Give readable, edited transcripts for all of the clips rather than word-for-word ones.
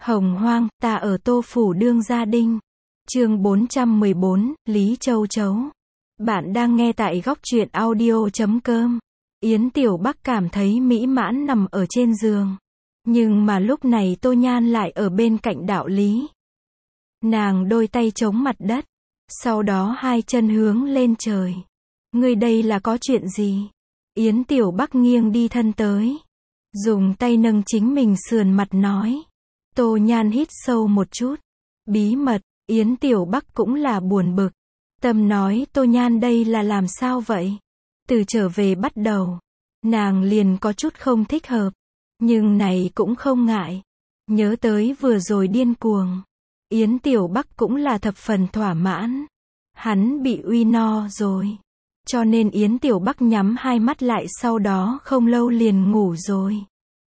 Hồng hoang, ta ở Tô Phủ đương gia đinh. Chương 414, Lý Châu Chấu. Bạn đang nghe tại góc truyện audio.com. Yến Tiểu Bắc cảm thấy mỹ mãn nằm ở trên giường. Nhưng mà lúc này Tô Nhan lại ở bên cạnh đạo lý. Nàng đôi tay chống mặt đất. Sau đó hai chân hướng lên trời. Ngươi đây là có chuyện gì? Yến Tiểu Bắc nghiêng đi thân tới. Dùng tay nâng chính mình sườn mặt nói. Tô Nhan hít sâu một chút. Bí mật, Yến Tiểu Bắc cũng là buồn bực. Tâm nói Tô Nhan đây là làm sao vậy? Từ trở về bắt đầu, nàng liền có chút không thích hợp. Nhưng này cũng không ngại. Nhớ tới vừa rồi điên cuồng. Yến Tiểu Bắc cũng là thập phần thỏa mãn. Hắn bị uy no rồi. Cho nên Yến Tiểu Bắc nhắm hai mắt lại, sau đó không lâu liền ngủ rồi.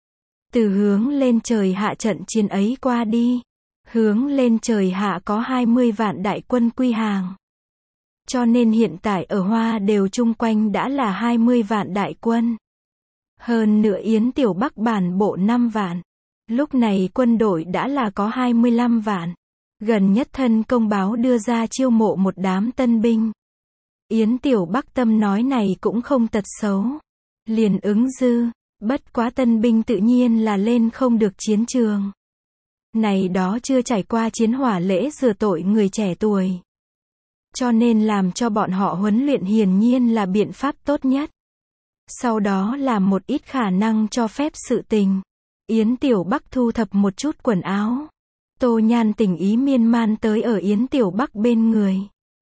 Từ hướng lên trời hạ trận chiến ấy qua đi. Hướng lên trời hạ có 20 vạn đại quân quy hàng. Cho nên hiện tại ở Hoa đều chung quanh đã là 20 vạn đại quân. Hơn nữa Yến Tiểu Bắc bản bộ 5 vạn. Lúc này quân đội đã là có 25 vạn. Gần nhất thân công báo đưa ra chiêu mộ một đám tân binh. Yến Tiểu Bắc tâm nói này cũng không tật xấu. Liền ứng dư. Bất quá tân binh tự nhiên là lên không được chiến trường. Này đó chưa trải qua chiến hỏa lễ rửa tội người trẻ tuổi. Cho nên làm cho bọn họ huấn luyện hiển nhiên là biện pháp tốt nhất. Sau đó làm một ít khả năng cho phép sự tình. Yến Tiểu Bắc thu thập một chút quần áo. Tô Nhan tình ý miên man tới ở Yến Tiểu Bắc bên người.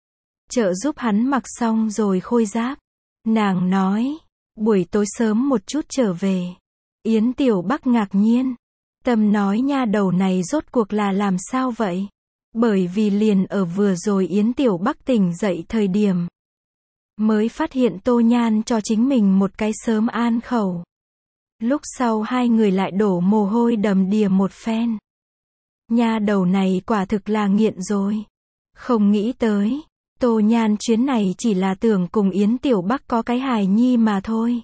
Trợ giúp hắn mặc xong rồi khôi giáp. Nàng nói, buổi tối sớm một chút trở về. Yến Tiểu Bắc ngạc nhiên. Tâm nói nha đầu này rốt cuộc là làm sao vậy? Bởi vì liền ở vừa rồi Yến Tiểu Bắc tỉnh dậy thời điểm. Mới phát hiện Tô Nhan cho chính mình một cái sớm an khẩu. Lúc sau hai người lại đổ mồ hôi đầm đìa một phen. Nha đầu này quả thực là nghiện rồi. Không nghĩ tới. Tô Nhan chuyến này chỉ là tưởng cùng Yến Tiểu Bắc có cái hài nhi mà thôi.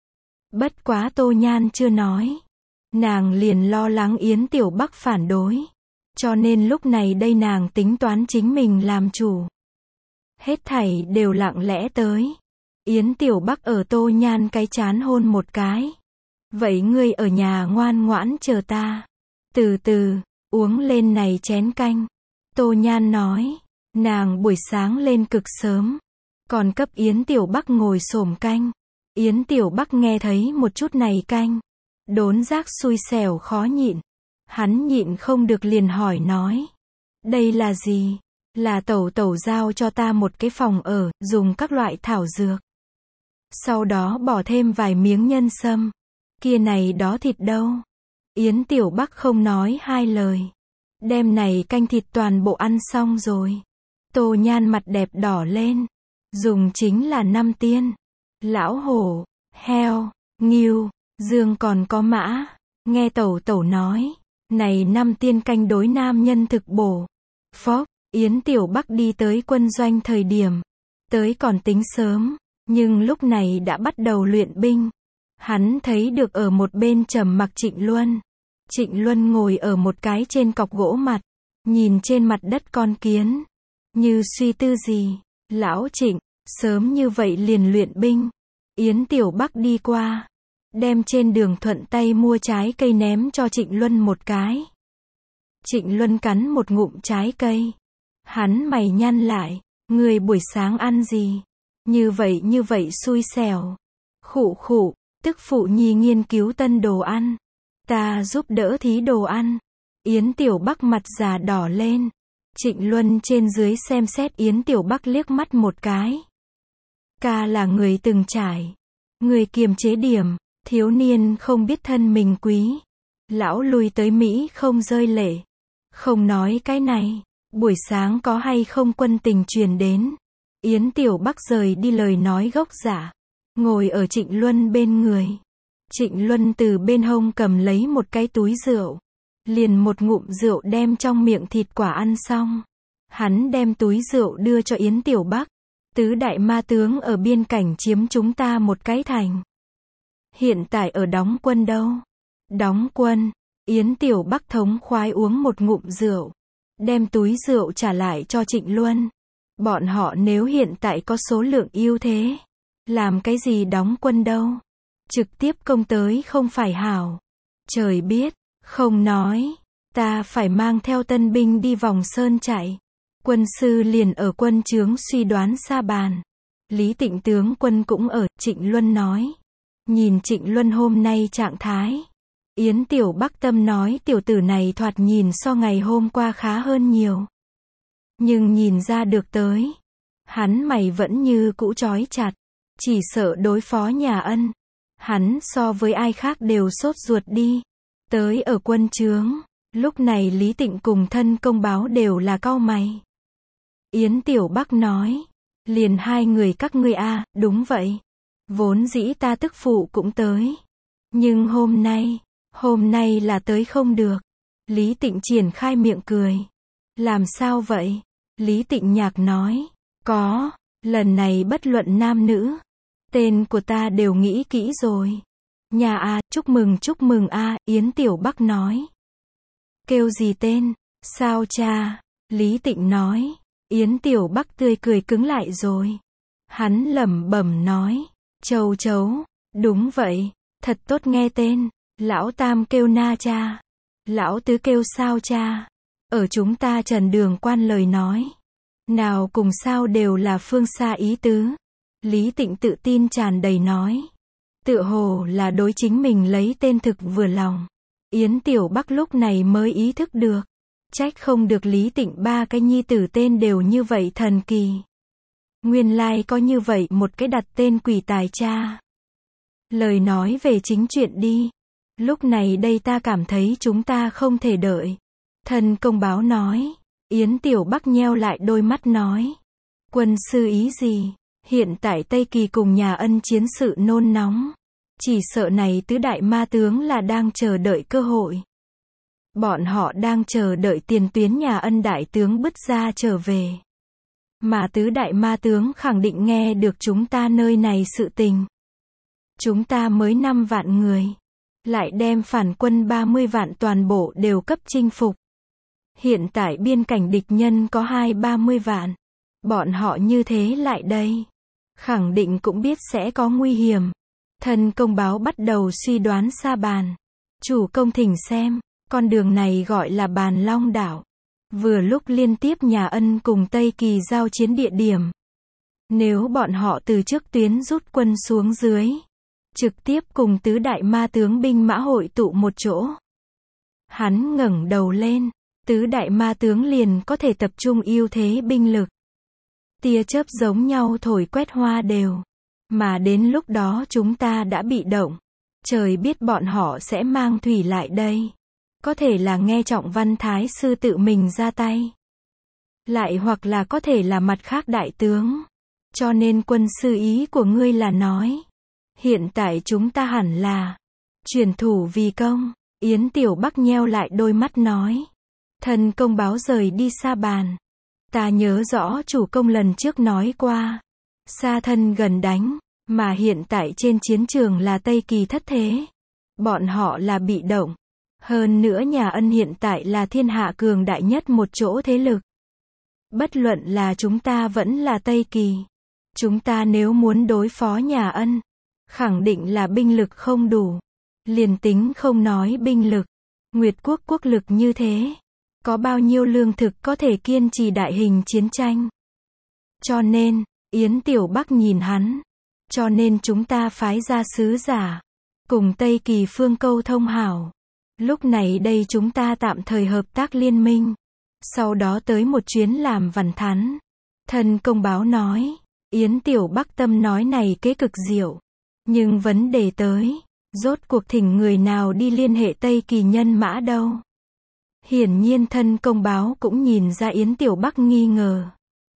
Bất quá Tô Nhan chưa nói. Nàng liền lo lắng Yến Tiểu Bắc phản đối. Cho nên lúc này đây nàng tính toán chính mình làm chủ. Hết thảy đều lặng lẽ tới. Yến Tiểu Bắc ở Tô Nhan cái trán hôn một cái. Vậy ngươi ở nhà ngoan ngoãn chờ ta. Từ từ, uống lên này chén canh. Tô Nhan nói. Nàng buổi sáng lên cực sớm. Còn cấp Yến Tiểu Bắc ngồi xổm canh. Yến Tiểu Bắc nghe thấy một chút này canh. Đốn giác xui xẻo khó nhịn. Hắn nhịn không được liền hỏi nói. Đây là gì? Là tẩu tẩu giao cho ta một cái phòng ở, dùng các loại thảo dược. Sau đó bỏ thêm vài miếng nhân sâm. Kia này đó thịt đâu? Yến Tiểu Bắc không nói hai lời. Đêm này canh thịt toàn bộ ăn xong rồi. Tô Nhan mặt đẹp đỏ lên. Dùng chính là 5 tiên. Lão hổ, heo, ngưu, dương còn có mã. Nghe tẩu tẩu nói. Này 5 tiên canh đối nam nhân thực bổ. Phốc, Yến Tiểu Bắc đi tới quân doanh thời điểm. Tới còn tính sớm. Nhưng lúc này đã bắt đầu luyện binh. Hắn thấy được ở một bên trầm mặc Trịnh Luân. Trịnh Luân ngồi ở một cái trên cọc gỗ mặt. Nhìn trên mặt đất con kiến. Như suy tư gì. Lão Trịnh, sớm như vậy liền luyện binh. Yến Tiểu Bắc đi qua. Đem trên đường thuận tay mua trái cây ném cho Trịnh Luân một cái. Trịnh Luân cắn một ngụm trái cây. Hắn mày nhăn lại. Người buổi sáng ăn gì? Như vậy xui xẻo. Khụ khụ, tức phụ nhi nghiên cứu tân đồ ăn. Ta giúp đỡ thí đồ ăn. Yến Tiểu Bắc mặt già đỏ lên. Trịnh Luân trên dưới xem xét Yến Tiểu Bắc liếc mắt một cái. Ca là người từng trải. Người kiềm chế điểm. Thiếu niên không biết thân mình quý. Lão lui tới Mỹ không rơi lệ. Không nói cái này. Buổi sáng có hay không quân tình truyền đến. Yến Tiểu Bắc rời đi lời nói gốc giả. Ngồi ở Trịnh Luân bên người. Trịnh Luân từ bên hông cầm lấy một cái túi rượu. Liền một ngụm rượu đem trong miệng thịt quả ăn xong. Hắn đem túi rượu đưa cho Yến Tiểu Bắc. Tứ đại ma tướng ở biên cảnh chiếm chúng ta một cái thành. Hiện tại ở đóng quân đâu? Đóng quân. Yến Tiểu Bắc thống khoái uống một ngụm rượu, đem túi rượu trả lại cho Trịnh Luân. Bọn họ nếu hiện tại có số lượng ưu thế, làm cái gì đóng quân đâu. Trực tiếp công tới không phải hảo. Trời biết, không nói, ta phải mang theo tân binh đi vòng sơn chạy. Quân sư liền ở quân trướng suy đoán sa bàn. Lý Tịnh tướng quân cũng ở, Trịnh Luân nói. Nhìn Trịnh Luân hôm nay trạng thái. Yến Tiểu Bắc tâm nói tiểu tử này thoạt nhìn so ngày hôm qua khá hơn nhiều. Nhưng nhìn ra được tới. Hắn mày vẫn như cũ trói chặt. Chỉ sợ đối phó nhà Ân. Hắn so với ai khác đều sốt ruột đi. Tới ở quân trướng. Lúc này Lý Tịnh cùng thân công báo đều là cau mày. Yến Tiểu Bắc nói. Liền hai người các ngươi a, đúng vậy. Vốn dĩ ta tức phụ cũng tới. Nhưng hôm nay là tới không được. Lý Tịnh triển khai miệng cười. Làm sao vậy? Lý Tịnh nhạc nói. Có, lần này bất luận nam nữ. Tên của ta đều nghĩ kỹ rồi. Nhà a, chúc mừng a, Yến Tiểu Bắc nói. Kêu gì tên? Sao cha? Lý Tịnh nói. Yến Tiểu Bắc tươi cười cứng lại rồi. Hắn lẩm bẩm nói. Châu chấu. Đúng vậy. Thật tốt nghe tên. Lão Tam kêu na cha. Lão Tứ kêu sao cha. Ở chúng ta Trần Đường Quan lời nói. Nào cùng sao đều là phương xa ý tứ. Lý Tịnh tự tin tràn đầy nói. Tựa hồ là đối chính mình lấy tên thực vừa lòng. Yến Tiểu Bắc lúc này mới ý thức được. Trách không được Lý Tịnh ba cái nhi tử tên đều như vậy thần kỳ. Nguyên lai có như vậy một cái đặt tên quỷ tài cha. Lời nói về chính chuyện đi. Lúc này đây ta cảm thấy chúng ta không thể đợi. Thân công báo nói. Yến Tiểu Bắc nheo lại đôi mắt nói. Quân sư ý gì? Hiện tại Tây Kỳ cùng nhà Ân chiến sự nôn nóng. Chỉ sợ này tứ đại ma tướng là đang chờ đợi cơ hội. Bọn họ đang chờ đợi tiền tuyến nhà Ân đại tướng bứt ra trở về. Mà tứ đại ma tướng khẳng định nghe được chúng ta nơi này sự tình. Chúng ta mới 5 vạn người. Lại đem phản quân 30 vạn toàn bộ đều cấp chinh phục. Hiện tại biên cảnh địch nhân có 20-30 vạn. Bọn họ như thế lại đây. Khẳng định cũng biết sẽ có nguy hiểm. Thân công báo bắt đầu suy đoán sa bàn. Chủ công thỉnh xem. Con đường này gọi là Bàn Long Đảo. Vừa lúc liên tiếp nhà Ân cùng Tây Kỳ giao chiến địa điểm. Nếu bọn họ từ trước tuyến rút quân xuống dưới. Trực tiếp cùng tứ đại ma tướng binh mã hội tụ một chỗ. Hắn ngẩng đầu lên. Tứ đại ma tướng liền có thể tập trung ưu thế binh lực. Tia chớp giống nhau thổi quét hoa đều. Mà đến lúc đó chúng ta đã bị động. Trời biết bọn họ sẽ mang thủy lại đây. Có thể là nghe Trọng Văn Thái sư tự mình ra tay. Lại hoặc là có thể là mặt khác đại tướng. Cho nên quân sư ý của ngươi là nói. Hiện tại chúng ta hẳn là chuyển thủ vì công. Yến Tiểu Bắc nheo lại đôi mắt nói. Thân công báo rời đi sa bàn. Ta nhớ rõ chủ công lần trước nói qua. Xa thân gần đánh. Mà hiện tại trên chiến trường là Tây Kỳ thất thế. Bọn họ là bị động. Hơn nữa nhà Ân hiện tại là thiên hạ cường đại nhất một chỗ thế lực. Bất luận là chúng ta vẫn là Tây Kỳ. Chúng ta nếu muốn đối phó nhà Ân. Khẳng định là binh lực không đủ. Liền tính không nói binh lực. Nguyệt quốc quốc lực như thế. Có bao nhiêu lương thực có thể kiên trì đại hình chiến tranh. Cho nên, Yến Tiểu Bắc nhìn hắn. Cho nên chúng ta phái ra sứ giả. Cùng Tây Kỳ phương câu thông hảo. Lúc này đây chúng ta tạm thời hợp tác liên minh. Sau đó tới một chuyến làm vằn thắn. Thân công báo nói. Yến Tiểu Bắc tâm nói này kế cực diệu. Nhưng vấn đề tới. Rốt cuộc thỉnh người nào đi liên hệ Tây Kỳ nhân mã đâu. Hiển nhiên thân công báo cũng nhìn ra Yến Tiểu Bắc nghi ngờ.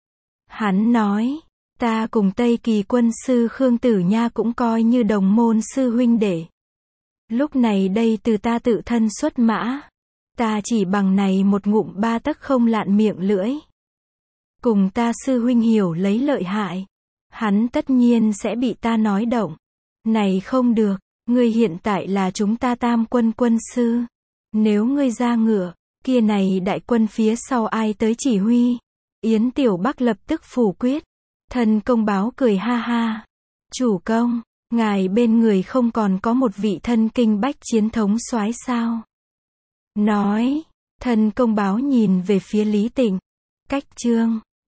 Hắn nói. Ta cùng Tây Kỳ quân sư Khương Tử Nha cũng coi như đồng môn sư huynh đệ. Lúc này đây từ ta tự thân xuất mã. Ta chỉ bằng này một ngụm 3 tấc không lạn miệng lưỡi. Cùng ta sư huynh hiểu lấy lợi hại. Hắn tất nhiên sẽ bị ta nói động. Này không được, ngươi hiện tại là chúng ta tam quân quân sư. Nếu ngươi ra ngựa, kia này đại quân phía sau ai tới chỉ huy? Yến Tiểu Bắc lập tức phủ quyết. Thân công báo cười ha ha. Chủ công, ngài bên người không còn có một vị thân kinh bách chiến thống soái sao? Nói, thân công báo nhìn về phía Lý Tịnh. Cách chương